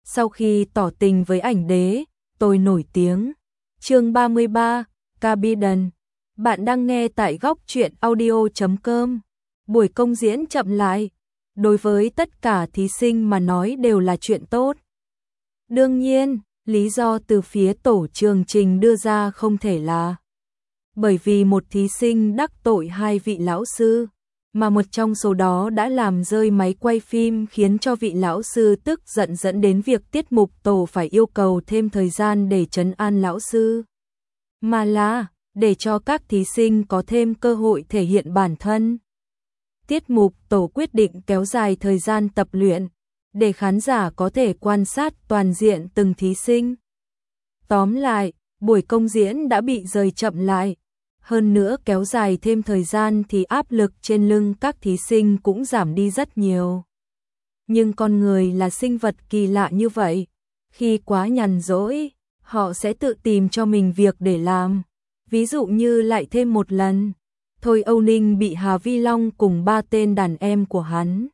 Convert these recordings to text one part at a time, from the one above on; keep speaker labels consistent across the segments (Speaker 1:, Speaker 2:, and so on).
Speaker 1: Sau khi tỏ tình với ảnh đế, tôi nổi tiếng. Chương 33, Cabiden. Bạn đang nghe tại góc truyện audio.com. Buổi công diễn chậm lại, đối với tất cả thí sinh mà nói đều là chuyện tốt. Đương nhiên, lý do từ phía tổ chương trình đưa ra không thể là bởi vì một thí sinh đắc tội hai vị lão sư, mà một trong số đó đã làm rơi máy quay phim khiến cho vị lão sư tức giận dẫn đến việc tiết mục tổ phải yêu cầu thêm thời gian để trấn an lão sư, mà là để cho các thí sinh có thêm cơ hội thể hiện bản thân. Tiết mục tổ quyết định kéo dài thời gian tập luyện, để khán giả có thể quan sát toàn diện từng thí sinh. Tóm lại, buổi công diễn đã bị rời chậm lại. Hơn nữa kéo dài thêm thời gian thì áp lực trên lưng các thí sinh cũng giảm đi rất nhiều. Nhưng con người là sinh vật kỳ lạ như vậy. Khi quá nhàn rỗi, họ sẽ tự tìm cho mình việc để làm. Ví dụ như lại thêm một lần, Thôi Âu Ninh bị Hà Vi Long cùng 3 tên đàn em của hắn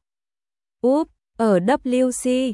Speaker 1: ở WC,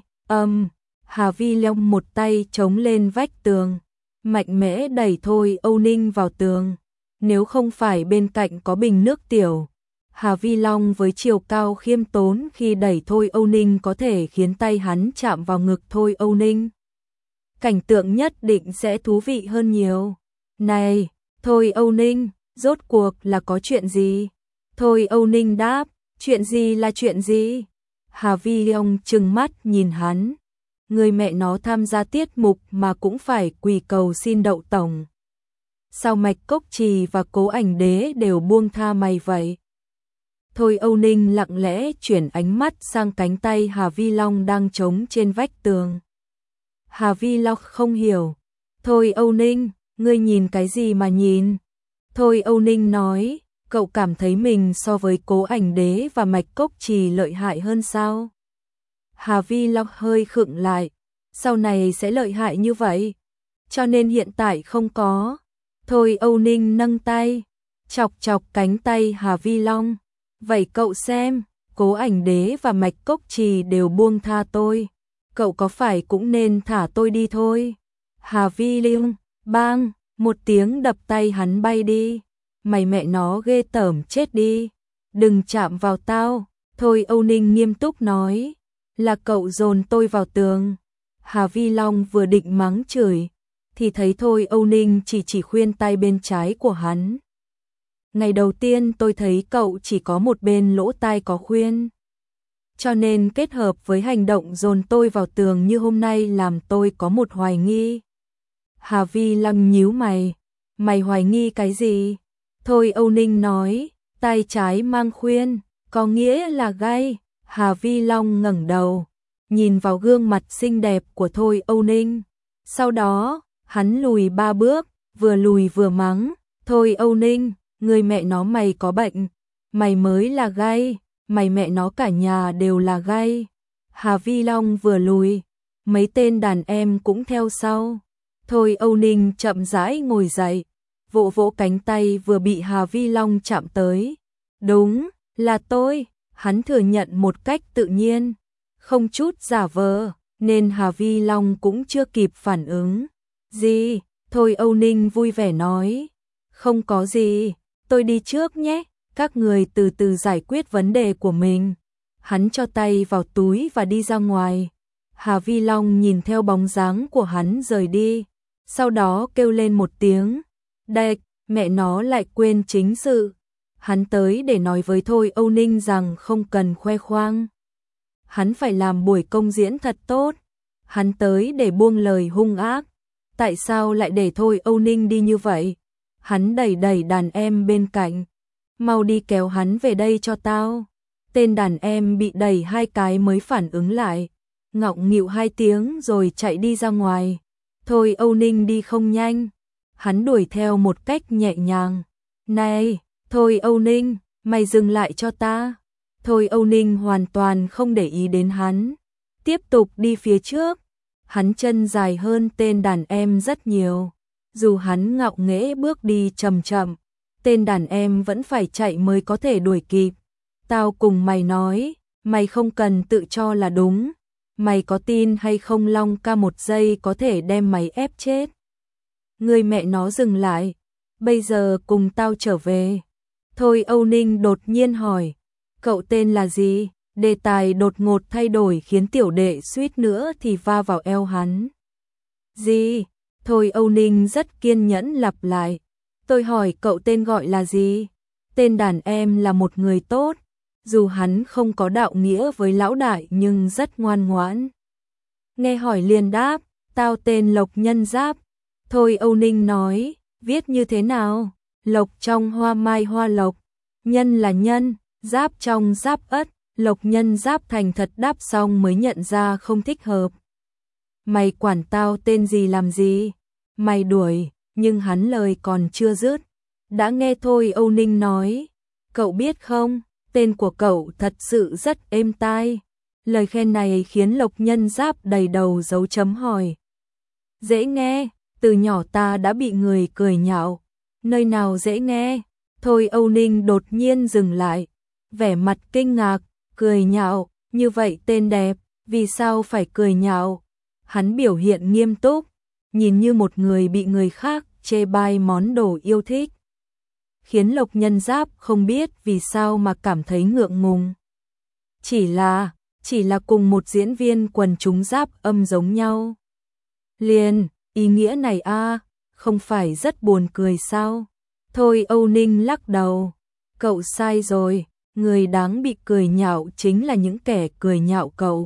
Speaker 1: Hà Vi Long một tay chống lên vách tường, mạnh mẽ đẩy Thôi Âu Ninh vào tường. Nếu không phải bên cạnh có bình nước tiểu, Hà Vi Long với chiều cao khiêm tốn khi đẩy Thôi Âu Ninh có thể khiến tay hắn chạm vào ngực Thôi Âu Ninh. Cảnh tượng nhất định sẽ thú vị hơn nhiều. Này, Thôi Âu Ninh, rốt cuộc là có chuyện gì? Thôi Âu Ninh đáp, chuyện gì là chuyện gì? Hà Vi Long trừng mắt nhìn hắn. Người mẹ nó tham gia tiết mục mà cũng phải quỳ cầu xin đậu tổng. Sao Mạch Cốc Trì và Cố Ảnh Đế đều buông tha mày vậy? Thôi Âu Ninh lặng lẽ chuyển ánh mắt sang cánh tay Hà Vi Long đang chống trên vách tường. Hà Vi Long không hiểu. Thôi Âu Ninh, ngươi nhìn cái gì mà nhìn? Thôi Âu Ninh nói, cậu cảm thấy mình so với Cố Ảnh Đế và Mạch Cốc Trì lợi hại hơn sao? Hà Vi Long hơi khựng lại. Sau này sẽ lợi hại như vậy? Cho nên hiện tại không có. Thôi Âu Ninh nâng tay, chọc chọc cánh tay Hà Vi Long. Vậy cậu xem, Cố Ảnh Đế và Mạch Cốc Trì đều buông tha tôi. Cậu có phải cũng nên thả tôi đi thôi? Hà Vi Long, bang, một tiếng đập tay hắn bay đi. Mày mẹ nó ghê tởm chết đi. Đừng chạm vào tao. Thôi Âu Ninh nghiêm túc nói. Là cậu dồn tôi vào tường. Hà Vi Long vừa định mắng chửi, thì thấy Thôi Âu Ninh chỉ khuyên tay bên trái của hắn. Ngày đầu tiên tôi thấy cậu chỉ có một bên lỗ tai có khuyên. Cho nên kết hợp với hành động dồn tôi vào tường như hôm nay làm tôi có một hoài nghi. Hà Vi Long nhíu mày. Mày hoài nghi cái gì? Thôi Âu Ninh nói, tay trái mang khuyên, có nghĩa là gai. Hà Vi Long ngẩng đầu, nhìn vào gương mặt xinh đẹp của Thôi Âu Ninh. Sau đó, hắn lùi 3 bước, vừa lùi vừa mắng. Thôi Âu Ninh, người mẹ nó mày có bệnh. Mày mới là gai, mày mẹ nó cả nhà đều là gai. Hà Vi Long vừa lùi, mấy tên đàn em cũng theo sau. Thôi Âu Ninh chậm rãi ngồi dậy, vỗ vỗ cánh tay vừa bị Hà Vi Long chạm tới. Đúng, là tôi. Hắn thừa nhận một cách tự nhiên, không chút giả vờ, nên Hà Vi Long cũng chưa kịp phản ứng. Gì? Thôi Âu Ninh vui vẻ nói. Không có gì, tôi đi trước nhé, các người từ từ giải quyết vấn đề của mình. Hắn cho tay vào túi và đi ra ngoài. Hà Vi Long nhìn theo bóng dáng của hắn rời đi, sau đó kêu lên một tiếng. Đệch, mẹ nó lại quên chính sự. Hắn tới để nói với Thôi Âu Ninh rằng không cần khoe khoang. Hắn phải làm buổi công diễn thật tốt. Hắn tới để buông lời hung ác. Tại sao lại để Thôi Âu Ninh đi như vậy? Hắn đẩy đàn em bên cạnh. Mau đi kéo hắn về đây cho tao. Tên đàn em bị đẩy 2 cái mới phản ứng lại. Ngọng nghịu 2 tiếng rồi chạy đi ra ngoài. Thôi Âu Ninh đi không nhanh. Hắn đuổi theo một cách nhẹ nhàng. Này! Thôi Âu Ninh, mày dừng lại cho ta. Thôi Âu Ninh hoàn toàn không để ý đến hắn. Tiếp tục đi phía trước. Hắn chân dài hơn tên đàn em rất nhiều. Dù hắn ngạo nghễ bước đi chậm chậm, tên đàn em vẫn phải chạy mới có thể đuổi kịp. Tao cùng mày nói, mày không cần tự cho là đúng. Mày có tin hay không Long ca một giây có thể đem mày ép chết. Người mẹ nó dừng lại, bây giờ cùng tao trở về. Thôi Âu Ninh đột nhiên hỏi, cậu tên là gì? Đề tài đột ngột thay đổi khiến tiểu đệ suýt nữa thì va vào eo hắn. Gì? Thôi Âu Ninh rất kiên nhẫn lặp lại. Tôi hỏi cậu tên gọi là gì? Tên đàn em là một người tốt, dù hắn không có đạo nghĩa với lão đại nhưng rất ngoan ngoãn. Nghe hỏi liền đáp, tao tên Lộc Nhân Giáp. Thôi Âu Ninh nói, viết như thế nào? Lộc trong hoa mai hoa lộc, nhân là nhân, giáp trong giáp ất. Lộc Nhân Giáp thành thật đáp xong mới nhận ra không thích hợp. Mày quản tao tên gì làm gì? Mày đuổi, nhưng hắn lời còn chưa dứt. Đã nghe Thôi Âu Ninh nói, cậu biết không, tên của cậu thật sự rất êm tai. Lời khen này khiến Lộc Nhân Giáp đầy đầu dấu chấm hỏi. Dễ nghe, từ nhỏ ta đã bị người cười nhạo. Nơi nào dễ nghe? Thôi Âu Ninh đột nhiên dừng lại, vẻ mặt kinh ngạc, cười nhạo, như vậy tên đẹp, vì sao phải cười nhạo? Hắn biểu hiện nghiêm túc, nhìn như một người bị người khác chê bai món đồ yêu thích. Khiến Lộc Nhân Giáp không biết vì sao mà cảm thấy ngượng ngùng. Chỉ là cùng một diễn viên quần chúng giáp âm giống nhau. Liền, ý nghĩa này không phải rất buồn cười sao? Thôi Âu Ninh lắc đầu, cậu sai rồi, người đáng bị cười nhạo chính là những kẻ cười nhạo cậu.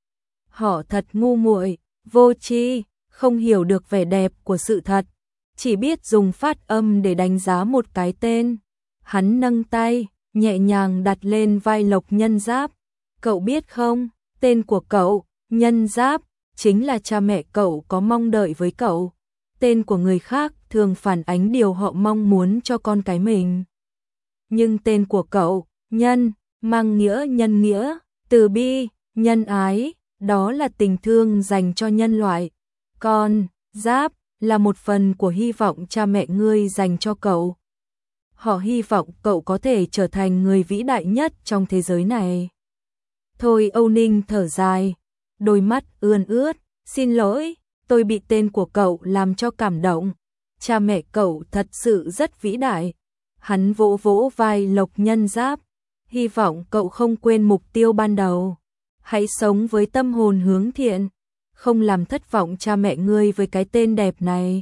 Speaker 1: Họ thật ngu muội, vô tri, không hiểu được vẻ đẹp của sự thật, chỉ biết dùng phát âm để đánh giá một cái tên. Hắn nâng tay, nhẹ nhàng đặt lên vai Lộc Nhân Giáp. Cậu biết không, tên của cậu, Nhân Giáp, chính là cha mẹ cậu có mong đợi với cậu. Tên của người khác thường phản ánh điều họ mong muốn cho con cái mình. Nhưng tên của cậu, Nhân, mang nghĩa nhân nghĩa, từ bi, nhân ái, đó là tình thương dành cho nhân loại. Còn, Giáp, là một phần của hy vọng cha mẹ ngươi dành cho cậu. Họ hy vọng cậu có thể trở thành người vĩ đại nhất trong thế giới này. Thôi Âu Ninh thở dài, đôi mắt ươn ướt, xin lỗi, tôi bị tên của cậu làm cho cảm động. Cha mẹ cậu thật sự rất vĩ đại. Hắn vỗ vỗ vai Lộc Nhân Giáp, hy vọng cậu không quên mục tiêu ban đầu. Hãy sống với tâm hồn hướng thiện, không làm thất vọng cha mẹ ngươi với cái tên đẹp này.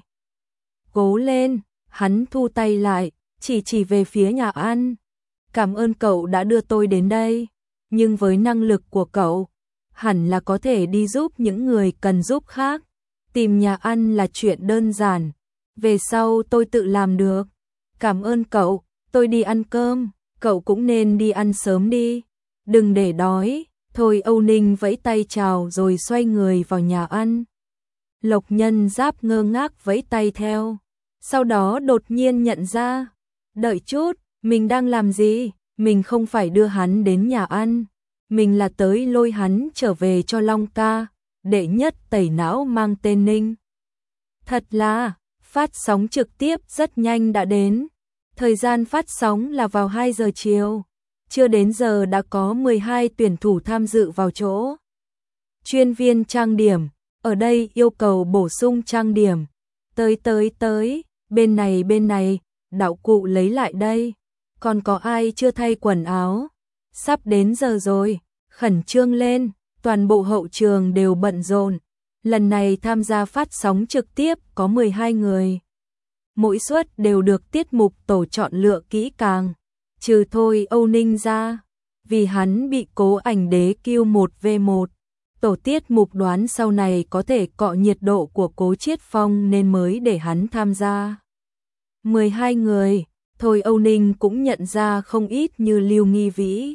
Speaker 1: Cố lên, hắn thu tay lại, chỉ về phía nhà ăn. Cảm ơn cậu đã đưa tôi đến đây, nhưng với năng lực của cậu, hẳn là có thể đi giúp những người cần giúp khác. Tìm nhà ăn là chuyện đơn giản, về sau tôi tự làm được. Cảm ơn cậu, tôi đi ăn cơm, cậu cũng nên đi ăn sớm đi, đừng để đói. Thôi Âu Ninh vẫy tay chào rồi xoay người vào nhà ăn. Lộc Nhân Giáp ngơ ngác vẫy tay theo, sau đó đột nhiên nhận ra, đợi chút, mình đang làm gì? Mình không phải đưa hắn đến nhà ăn, mình là tới lôi hắn trở về cho Long ca, đệ nhất tẩy não mang tên Ninh. Thật là, phát sóng trực tiếp rất nhanh đã đến. Thời gian phát sóng là vào 2 giờ chiều. Chưa đến giờ đã có 12 tuyển thủ tham dự vào chỗ. Chuyên viên trang điểm, ở đây yêu cầu bổ sung trang điểm. Tới, bên này, đạo cụ lấy lại đây. Còn có ai chưa thay quần áo? Sắp đến giờ rồi, khẩn trương lên, toàn bộ hậu trường đều bận rộn. Lần này tham gia phát sóng trực tiếp có 12 người. Mỗi suất đều được tiết mục tổ chọn lựa kỹ càng, trừ Thôi Âu Ninh ra, vì hắn bị Cố Ảnh Đế kêu 1v1. Tổ tiết mục đoán sau này có thể cọ nhiệt độ của Cố Chiết Phong nên mới để hắn tham gia. 12 người, Thôi Âu Ninh cũng nhận ra không ít như Lưu Nghi Vĩ,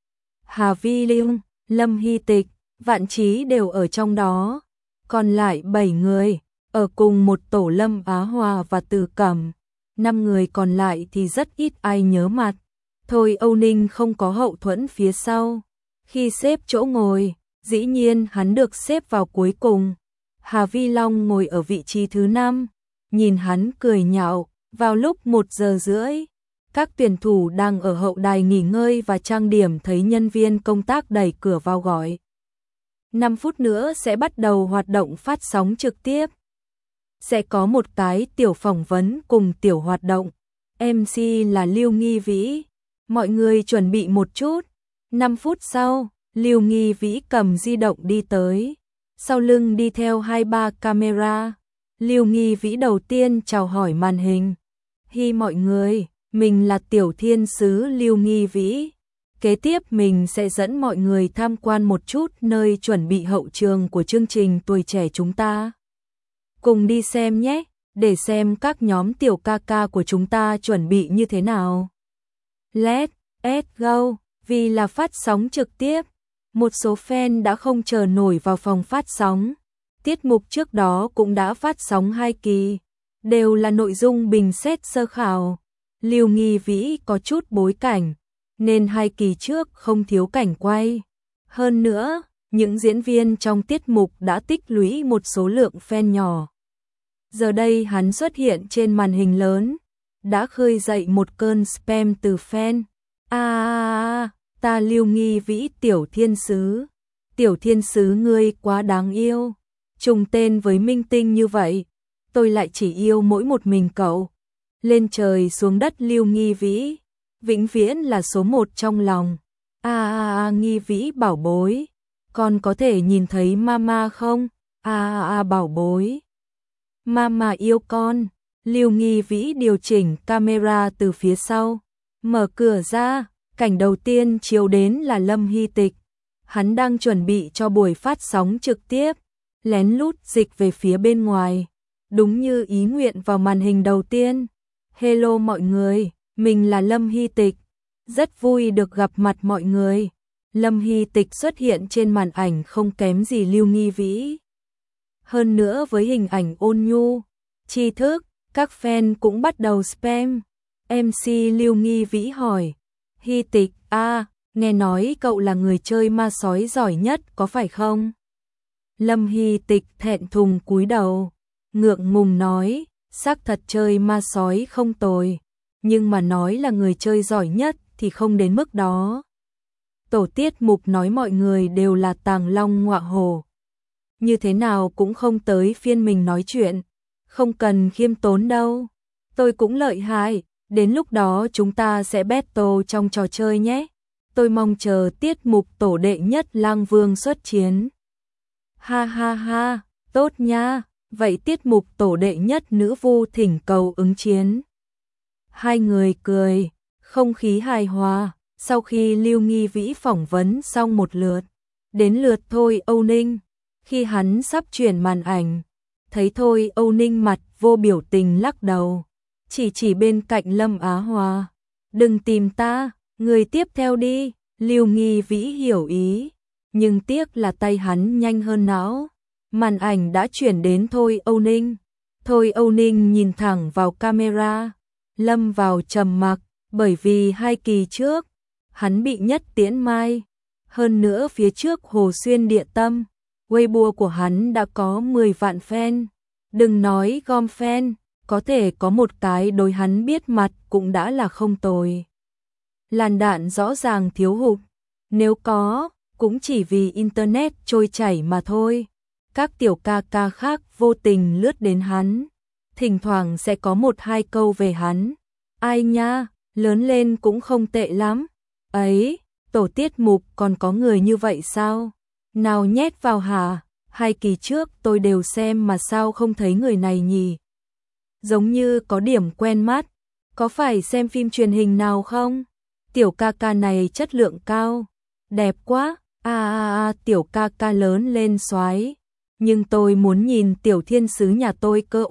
Speaker 1: Hà Vi Linh, Lâm Hy Tịch, Vạn Chí đều ở trong đó. Còn lại 7 người, ở cùng một tổ Lâm Á Hòa và Từ Cẩm. 5 người còn lại thì rất ít ai nhớ mặt. Thôi Âu Ninh không có hậu thuẫn phía sau. Khi xếp chỗ ngồi, dĩ nhiên hắn được xếp vào cuối cùng. Hà Vi Long ngồi ở vị trí thứ 5, nhìn hắn cười nhạo. Vào lúc 1 giờ rưỡi, các tuyển thủ đang ở hậu đài nghỉ ngơi và trang điểm thấy nhân viên công tác đẩy cửa vào gọi. 5 phút nữa sẽ bắt đầu hoạt động phát sóng trực tiếp. Sẽ có một cái tiểu phỏng vấn cùng tiểu hoạt động. MC là Lưu Nghi Vĩ. Mọi người chuẩn bị một chút. 5 phút sau, Lưu Nghi Vĩ cầm di động đi tới. Sau lưng đi theo 2-3 camera. Lưu Nghi Vĩ đầu tiên chào hỏi màn hình. Hi mọi người, mình là tiểu thiên sứ Lưu Nghi Vĩ. Kế tiếp mình sẽ dẫn mọi người tham quan một chút nơi chuẩn bị hậu trường của chương trình Tuổi Trẻ chúng ta. Cùng đi xem nhé, để xem các nhóm tiểu ca ca của chúng ta chuẩn bị như thế nào. Let's go, vì là phát sóng trực tiếp. Một số fan đã không chờ nổi vào phòng phát sóng. Tiết mục trước đó cũng đã phát sóng 2 kỳ, đều là nội dung bình xét sơ khảo. Lưu Nghi Vĩ có chút bối cảnh, nên 2 kỳ trước không thiếu cảnh quay. Hơn nữa, những diễn viên trong tiết mục đã tích lũy một số lượng fan nhỏ. Giờ đây hắn xuất hiện trên màn hình lớn, đã khơi dậy một cơn spam từ fan. Ta Lưu Nghi Vĩ tiểu thiên sứ. Tiểu thiên sứ ngươi quá đáng yêu. Trùng tên với minh tinh như vậy, tôi lại chỉ yêu mỗi một mình cậu. Lên trời xuống đất Lưu Nghi Vĩ, vĩnh viễn là số 1 trong lòng. Nghi Vĩ bảo bối, con có thể nhìn thấy mama không? Bảo bối. Mama yêu con. Lưu Nghi Vĩ điều chỉnh camera từ phía sau, mở cửa ra, cảnh đầu tiên chiếu đến là Lâm Hy Tịch. Hắn đang chuẩn bị cho buổi phát sóng trực tiếp, lén lút dịch về phía bên ngoài, đúng như ý nguyện vào màn hình đầu tiên. Hello mọi người, mình là Lâm Hy Tịch, rất vui được gặp mặt mọi người. Lâm Hy Tịch xuất hiện trên màn ảnh không kém gì Lưu Nghi Vĩ. Hơn nữa với hình ảnh ôn nhu, tri thức, các fan cũng bắt đầu spam. MC Lưu Nghi Vĩ hỏi, Hy Tịch, nghe nói cậu là người chơi ma sói giỏi nhất có phải không? Lâm Hy Tịch thẹn thùng cúi đầu, ngượng ngùng nói, xác thật chơi ma sói không tồi, nhưng mà nói là người chơi giỏi nhất thì không đến mức đó. Tổ tiết mục nói mọi người đều là tàng long ngọa hổ. Như thế nào cũng không tới phiên mình nói chuyện, không cần khiêm tốn đâu. Tôi cũng lợi hại, đến lúc đó chúng ta sẽ battle trong trò chơi nhé. Tôi mong chờ tiết mục tổ đệ nhất Lang Vương xuất chiến. Ha, tốt nha, vậy tiết mục tổ đệ nhất nữ vu thỉnh cầu ứng chiến. Hai người cười, không khí hài hòa. Sau khi Lưu Nghi Vĩ phỏng vấn xong một lượt, đến lượt Thôi Âu Ninh. Khi hắn sắp chuyển màn ảnh, thấy Thôi Âu Ninh mặt vô biểu tình lắc đầu, chỉ bên cạnh Lâm Á Hòa. Đừng tìm ta, người tiếp theo đi. Lưu Nghi Vĩ hiểu ý, nhưng tiếc là tay hắn nhanh hơn não. Màn ảnh đã chuyển đến Thôi Âu Ninh. Thôi Âu Ninh nhìn thẳng vào camera, lâm vào trầm mặc, bởi vì 2 kỳ trước, hắn bị Nhất Tiễn mai. Hơn nữa phía trước Hồ Xuyên Địa Tâm, Weibo của hắn đã có 10 vạn fan. Đừng nói gom fan, có thể có một cái đối hắn biết mặt cũng đã là không tồi. Làn đạn rõ ràng thiếu hụt, nếu có, cũng chỉ vì internet trôi chảy mà thôi. Các tiểu ca ca khác vô tình lướt đến hắn, thỉnh thoảng sẽ có 1-2 câu về hắn. Ai nha, lớn lên cũng không tệ lắm. Ấy, tổ tiết mục còn có người như vậy sao? Nào nhét vào hả? 2 kỳ trước tôi đều xem mà sao không thấy người này nhỉ? Giống như có điểm quen mắt. Có phải xem phim truyền hình nào không? Tiểu ca ca này chất lượng cao, đẹp quá. Tiểu ca ca lớn lên soái. Nhưng tôi muốn nhìn tiểu thiên sứ nhà tôi cơ.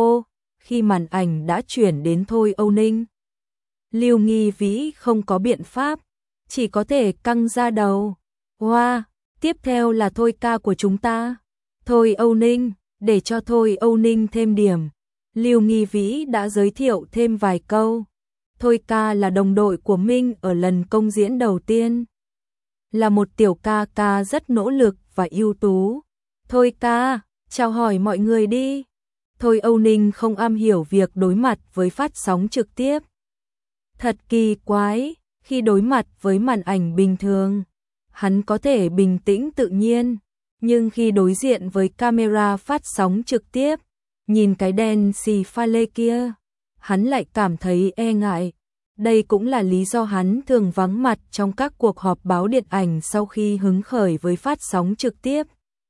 Speaker 1: Khi màn ảnh đã chuyển đến Thôi Âu Ninh, Lưu Nghi Vĩ không có biện pháp, chỉ có thể căng ra đầu. Wow, tiếp theo là Thôi ca của chúng ta. Thôi Âu Ninh, để cho Thôi Âu Ninh thêm điểm. Lưu Nghi Vĩ đã giới thiệu thêm vài câu. Thôi ca là đồng đội của Minh ở lần công diễn đầu tiên. Là một tiểu ca ca rất nỗ lực và ưu tú. Thôi ca, chào hỏi mọi người đi. Thôi Âu Ninh không am hiểu việc đối mặt với phát sóng trực tiếp. Thật kỳ quái, khi đối mặt với màn ảnh bình thường, hắn có thể bình tĩnh tự nhiên, Nhưng khi đối diện với camera phát sóng trực tiếp, nhìn cái đen xì pha lê kia, hắn lại cảm thấy e ngại. Đây cũng là lý do hắn thường vắng mặt trong các cuộc họp báo điện ảnh sau khi hứng khởi với phát sóng trực tiếp.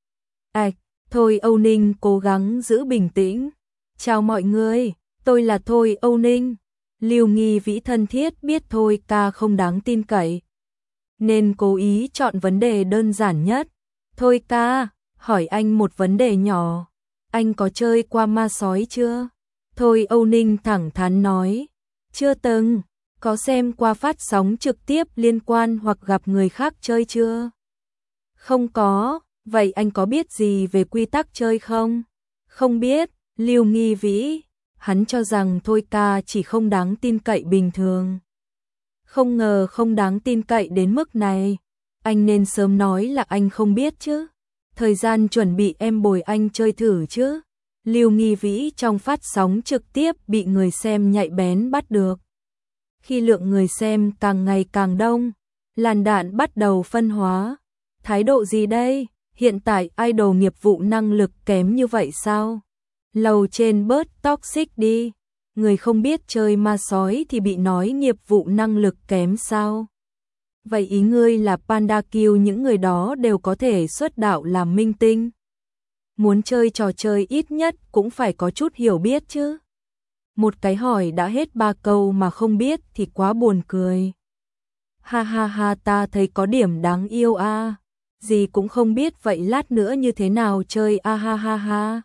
Speaker 1: Thôi Âu Ninh cố gắng giữ bình tĩnh. Chào mọi người, tôi là Thôi Âu Ninh. Lưu Nghi Vĩ thân thiết biết Thôi ca không đáng tin cậy, nên cố ý chọn vấn đề đơn giản nhất. Thôi ca, hỏi anh một vấn đề nhỏ. Anh có chơi qua ma sói chưa? Thôi Âu Ninh thẳng thắn nói. Chưa từng. Có xem qua phát sóng trực tiếp liên quan hoặc gặp người khác chơi chưa? Không có. Vậy anh có biết gì về quy tắc chơi không? Không biết. Lưu Nghi Vĩ. Hắn cho rằng Thôi ca chỉ không đáng tin cậy bình thường. Không ngờ không đáng tin cậy đến mức này. Anh nên sớm nói là anh không biết chứ. Thời gian chuẩn bị em bồi anh chơi thử chứ. Lưu Nghi Vĩ trong phát sóng trực tiếp bị người xem nhạy bén bắt được. Khi lượng người xem càng ngày càng đông, làn đạn bắt đầu phân hóa. Thái độ gì đây? Hiện tại idol nghiệp vụ năng lực kém như vậy sao? Lầu trên bớt toxic đi. Người không biết chơi ma sói thì bị nói nghiệp vụ năng lực kém sao? Vậy ý ngươi là Panda Kill những người đó đều có thể xuất đạo làm minh tinh? Muốn chơi trò chơi ít nhất cũng phải có chút hiểu biết chứ. Một cái hỏi đã hết 3 câu mà không biết thì quá buồn cười. Ha ha ha, ta thấy có điểm đáng yêu a. Gì cũng không biết, vậy lát nữa như thế nào chơi a ha ha ha.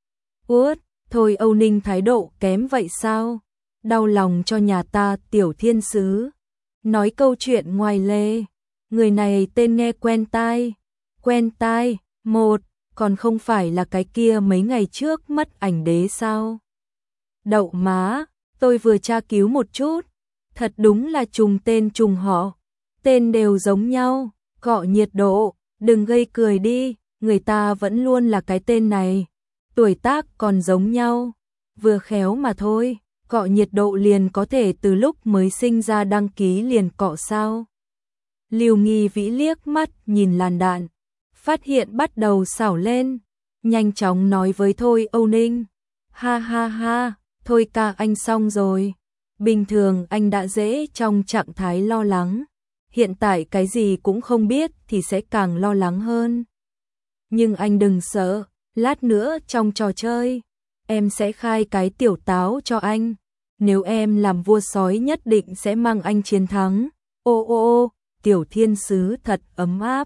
Speaker 1: Thôi Âu Ninh thái độ kém vậy sao? Đau lòng cho nhà ta Tiểu Thiên Sứ. Nói câu chuyện ngoài lề. Người này tên nghe quen tai. Quen tai, một, còn không phải là cái kia mấy ngày trước mất ảnh đế sao? Đậu má, tôi vừa tra cứu một chút. Thật đúng là trùng tên trùng họ. Tên đều giống nhau, cọ nhiệt độ, đừng gây cười đi, người ta vẫn luôn là cái tên này. Tuổi tác còn giống nhau, vừa khéo mà thôi, cọ nhiệt độ liền có thể từ lúc mới sinh ra đăng ký liền cọ sao. Lưu Nghi Vĩ liếc mắt nhìn làn đạn, phát hiện bắt đầu xảo lên, nhanh chóng nói với Thôi Âu Ninh. Ha ha ha, Thôi ca anh xong rồi. Bình thường anh đã dễ trong trạng thái lo lắng, hiện tại cái gì cũng không biết thì sẽ càng lo lắng hơn. Nhưng anh đừng sợ, lát nữa trong trò chơi, em sẽ khai cái tiểu táo cho anh. Nếu em làm vua sói nhất định sẽ mang anh chiến thắng. Ô ô ô, Tiểu Thiên Sứ thật ấm áp.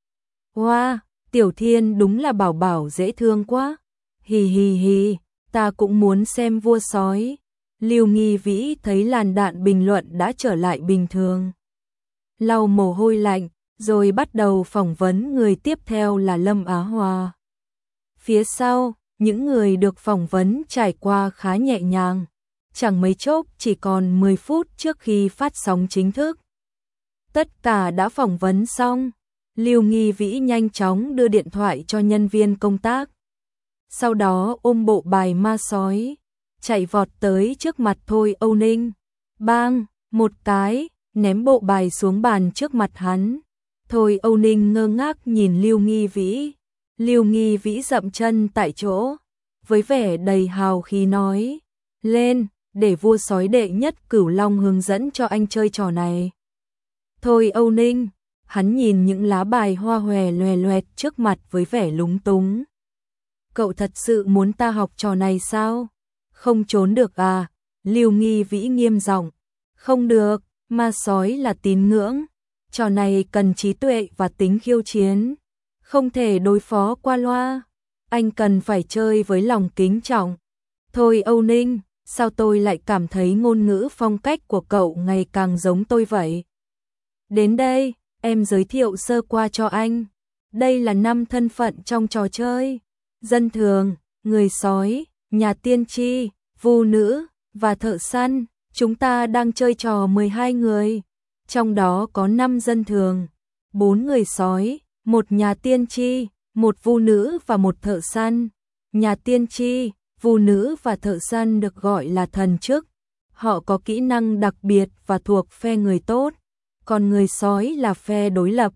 Speaker 1: Wow, Tiểu Thiên đúng là bảo bảo dễ thương quá. Hì hì hì, ta cũng muốn xem vua sói. Lưu Nghi Vĩ thấy làn đạn bình luận đã trở lại bình thường. Lau mồ hôi lạnh, rồi bắt đầu phỏng vấn người tiếp theo là Lâm Á Hòa. Phía sau, những người được phỏng vấn trải qua khá nhẹ nhàng. Chẳng mấy chốc chỉ còn 10 phút trước khi phát sóng chính thức. Tất cả đã phỏng vấn xong. Lưu Nghi Vĩ nhanh chóng đưa điện thoại cho nhân viên công tác. Sau đó ôm bộ bài ma sói, chạy vọt tới trước mặt Thôi Âu Ninh. Bang, một cái, ném bộ bài xuống bàn trước mặt hắn. Thôi Âu Ninh ngơ ngác nhìn Lưu Nghi Vĩ. Lưu Nghi Vĩ dậm chân tại chỗ, với vẻ đầy hào khí nói. Lên, để vua sói đệ nhất Cửu Long hướng dẫn cho anh chơi trò này. Thôi Âu Ninh, hắn nhìn những lá bài hoa hòe loè loẹt trước mặt với vẻ lúng túng. Cậu thật sự muốn ta học trò này sao? Không trốn được à? Lưu Nghi Vĩ nghiêm giọng. Không được, ma sói là tín ngưỡng. Trò này cần trí tuệ và tính khiêu chiến. Không thể đối phó qua loa. Anh cần phải chơi với lòng kính trọng. Thôi Âu Ninh, sao tôi lại cảm thấy ngôn ngữ phong cách của cậu ngày càng giống tôi vậy? Đến đây, em giới thiệu sơ qua cho anh. Đây là 5 thân phận trong trò chơi. Dân thường, người sói, nhà tiên tri, vu nữ và thợ săn. Chúng ta đang chơi trò 12 người. Trong đó có 5 dân thường, 4 người sói, 1 nhà tiên tri, 1 vu nữ và 1 thợ săn. Nhà tiên tri, vu nữ và thợ săn được gọi là thần chức. Họ có kỹ năng đặc biệt và thuộc phe người tốt. Còn người sói là phe đối lập.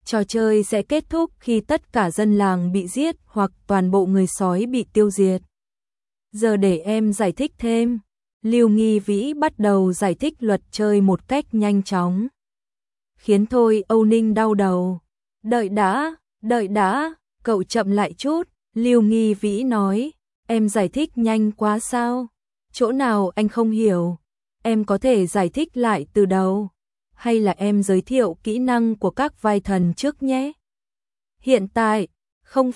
Speaker 1: Trò chơi sẽ kết thúc khi tất cả dân làng bị giết hoặc toàn bộ người sói bị tiêu diệt. Giờ để em giải thích thêm. Lưu Nghi Vĩ bắt đầu giải thích luật chơi một cách nhanh chóng, khiến Thôi Âu Ninh đau đầu. Đợi đã, cậu chậm lại chút, Lưu Nghi Vĩ nói, em giải thích nhanh quá sao? Chỗ nào anh không hiểu? Em có thể giải thích lại từ đầu, hay là em giới thiệu kỹ năng của các vai thần trước nhé? Hiện tại, không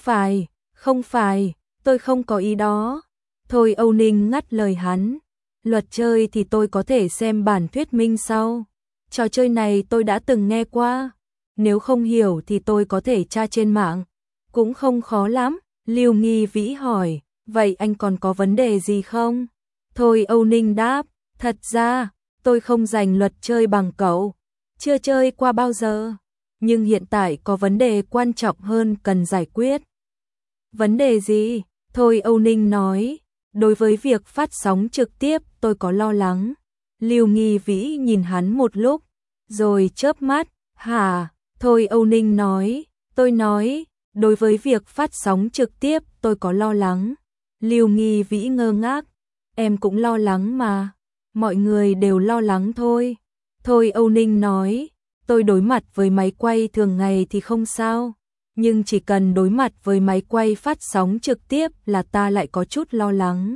Speaker 1: phải, tôi không có ý đó. Thôi Âu Ninh ngắt lời hắn. Luật chơi thì tôi có thể xem bản thuyết minh sau. Trò chơi này tôi đã từng nghe qua. Nếu không hiểu thì tôi có thể tra trên mạng. Cũng không khó lắm. Lưu Nghi Vĩ hỏi, vậy anh còn có vấn đề gì không? Thôi Âu Ninh đáp, thật ra, tôi không rành luật chơi bằng cậu. Chưa chơi qua bao giờ. Nhưng hiện tại có vấn đề quan trọng hơn cần giải quyết. Vấn đề gì? Thôi Âu Ninh nói, đối với việc phát sóng trực tiếp tôi có lo lắng. Lưu Nghi Vĩ nhìn hắn một lúc, rồi chớp mắt, hả? Thôi Âu Ninh nói, tôi nói, đối với việc phát sóng trực tiếp tôi có lo lắng. Lưu Nghi Vĩ ngơ ngác, em cũng lo lắng mà, mọi người đều lo lắng thôi. Thôi Âu Ninh nói, tôi đối mặt với máy quay thường ngày thì không sao, nhưng chỉ cần đối mặt với máy quay phát sóng trực tiếp là ta lại có chút lo lắng.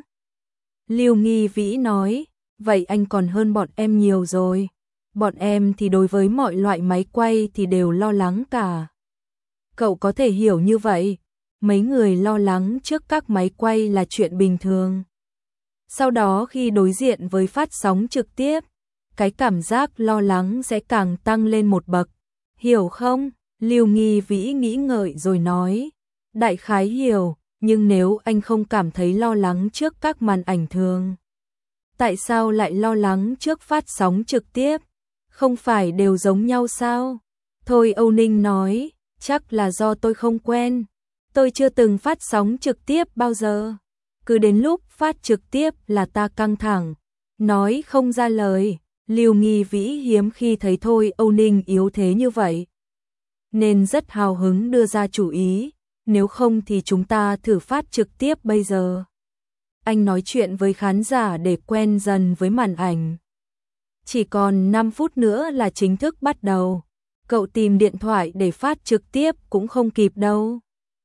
Speaker 1: Lưu Nghi Vĩ nói, vậy anh còn hơn bọn em nhiều rồi. Bọn em thì đối với mọi loại máy quay thì đều lo lắng cả. Cậu có thể hiểu như vậy, mấy người lo lắng trước các máy quay là chuyện bình thường. Sau đó khi đối diện với phát sóng trực tiếp, cái cảm giác lo lắng sẽ càng tăng lên một bậc. Hiểu không? Lưu Nghi Vĩ nghĩ ngợi rồi nói, đại khái hiểu, nhưng nếu anh không cảm thấy lo lắng trước các màn ảnh thường, tại sao lại lo lắng trước phát sóng trực tiếp? Không phải đều giống nhau sao? Thôi Âu Ninh nói, chắc là do tôi không quen. Tôi chưa từng phát sóng trực tiếp bao giờ. Cứ đến lúc phát trực tiếp là ta căng thẳng, nói không ra lời. Lưu Nghi Vĩ hiếm khi thấy Thôi Âu Ninh yếu thế như vậy, nên rất hào hứng đưa ra chủ ý, nếu không thì chúng ta thử phát trực tiếp bây giờ. Anh nói chuyện với khán giả để quen dần với màn ảnh. Chỉ còn 5 phút nữa là chính thức bắt đầu. Cậu tìm điện thoại để phát trực tiếp cũng không kịp đâu.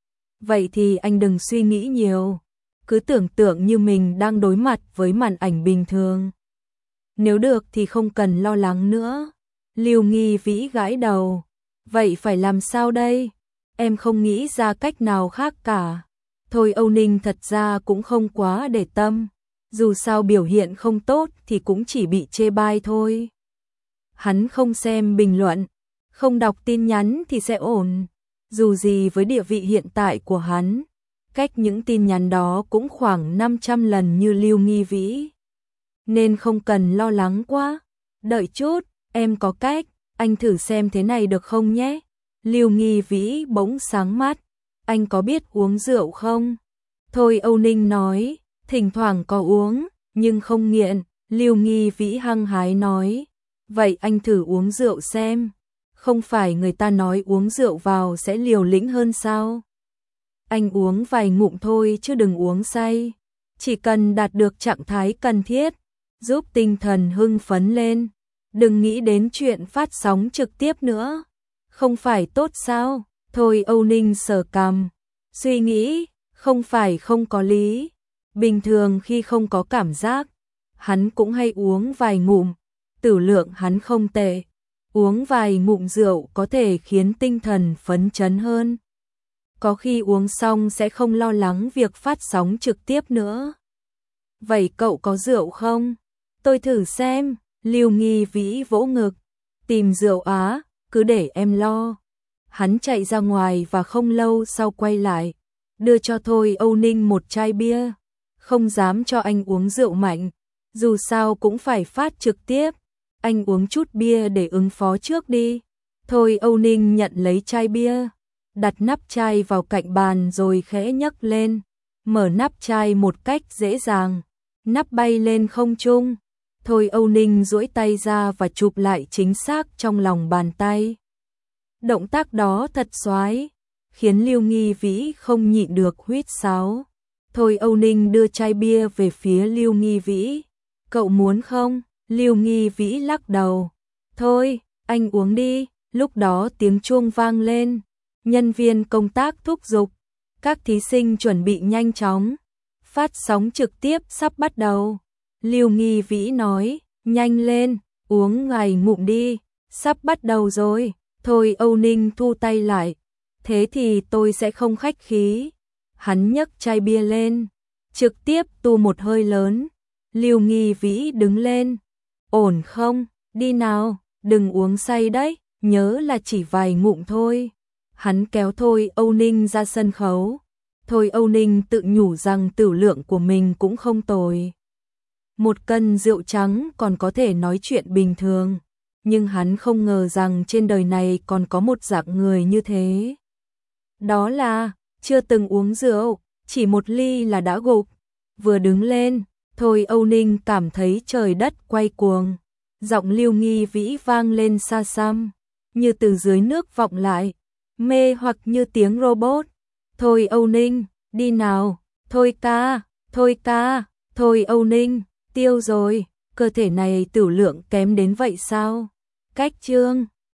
Speaker 1: Vậy thì anh đừng suy nghĩ nhiều, cứ tưởng tượng như mình đang đối mặt với màn ảnh bình thường. Nếu được thì không cần lo lắng nữa. Lưu Nghi Vĩ gãi đầu. Vậy phải làm sao đây? Em không nghĩ ra cách nào khác cả. Thôi Âu Ninh thật ra cũng không quá để tâm. Dù sao biểu hiện không tốt thì cũng chỉ bị chê bai thôi. Hắn không xem bình luận, không đọc tin nhắn thì sẽ ổn. Dù gì với địa vị hiện tại của hắn, cách những tin nhắn đó cũng khoảng 500 lần như Lưu Nghi Vĩ. Nên không cần lo lắng quá. Đợi chút, em có cách, anh thử xem thế này được không nhé? Lưu Nghi Vĩ bỗng sáng mắt, anh có biết uống rượu không? Thôi Âu Ninh nói, thỉnh thoảng có uống, nhưng không nghiện. Lưu Nghi Vĩ hăng hái nói, vậy anh thử uống rượu xem. Không phải người ta nói uống rượu vào sẽ liều lĩnh hơn sao? Anh uống vài ngụm thôi chứ đừng uống say. Chỉ cần đạt được trạng thái cần thiết, giúp tinh thần hưng phấn lên. Đừng nghĩ đến chuyện phát sóng trực tiếp nữa. Không phải tốt sao? Thôi Âu Ninh sờ cằm, suy nghĩ, không phải không có lý. Bình thường khi không có cảm giác, hắn cũng hay uống vài ngụm. Tử lượng hắn không tệ. Uống vài ngụm rượu có thể khiến tinh thần phấn chấn hơn. Có khi uống xong sẽ không lo lắng việc phát sóng trực tiếp nữa. Vậy cậu có rượu không? Tôi thử xem. Lưu Nghi Vĩ vỗ ngực. Tìm rượu á, cứ để em lo. Hắn chạy ra ngoài và không lâu sau quay lại, đưa cho Thôi Âu Ninh một chai bia. Không dám cho anh uống rượu mạnh, dù sao cũng phải phát trực tiếp. Anh uống chút bia để ứng phó trước đi. Thôi Âu Ninh nhận lấy chai bia, đặt nắp chai vào cạnh bàn rồi khẽ nhấc lên, mở nắp chai một cách dễ dàng. Nắp bay lên không trung. Thôi Âu Ninh duỗi tay ra và chụp lại chính xác trong lòng bàn tay. Động tác đó thật xoái, khiến Lưu Nghi Vĩ không nhịn được huýt sáo. Thôi Âu Ninh đưa chai bia về phía Lưu Nghi Vĩ. Cậu muốn không? Lưu Nghi Vĩ lắc đầu. Thôi, anh uống đi. Lúc đó tiếng chuông vang lên. Nhân viên công tác thúc giục. Các thí sinh chuẩn bị nhanh chóng. Phát sóng trực tiếp sắp bắt đầu. Lưu Nghi Vĩ nói, nhanh lên, uống vài ngụm đi. Sắp bắt đầu rồi. Thôi Âu Ninh thu tay lại. Thế thì tôi sẽ không khách khí. Hắn nhấc chai bia lên, trực tiếp tu một hơi lớn. Lưu Nghi Vĩ đứng lên. Ổn không? Đi nào, đừng uống say đấy, nhớ là chỉ vài ngụm thôi. Hắn kéo Thôi Âu Ninh ra sân khấu. Thôi Âu Ninh tự nhủ rằng tửu lượng của mình cũng không tồi. 1 cân rượu trắng còn có thể nói chuyện bình thường. Nhưng hắn không ngờ rằng trên đời này còn có một dạng người như thế. Đó là chưa từng uống rượu, chỉ 1 ly là đã gục. Vừa đứng lên, Thôi Âu Ninh cảm thấy trời đất quay cuồng. Giọng Lưu Nghi Vĩ vang lên xa xăm, như từ dưới nước vọng lại, mê hoặc như tiếng robot. Thôi Âu Ninh, đi nào, thôi ca, thôi ca, thôi Âu Ninh, tiêu rồi, cơ thể này tửu lượng kém đến vậy sao? Cách chương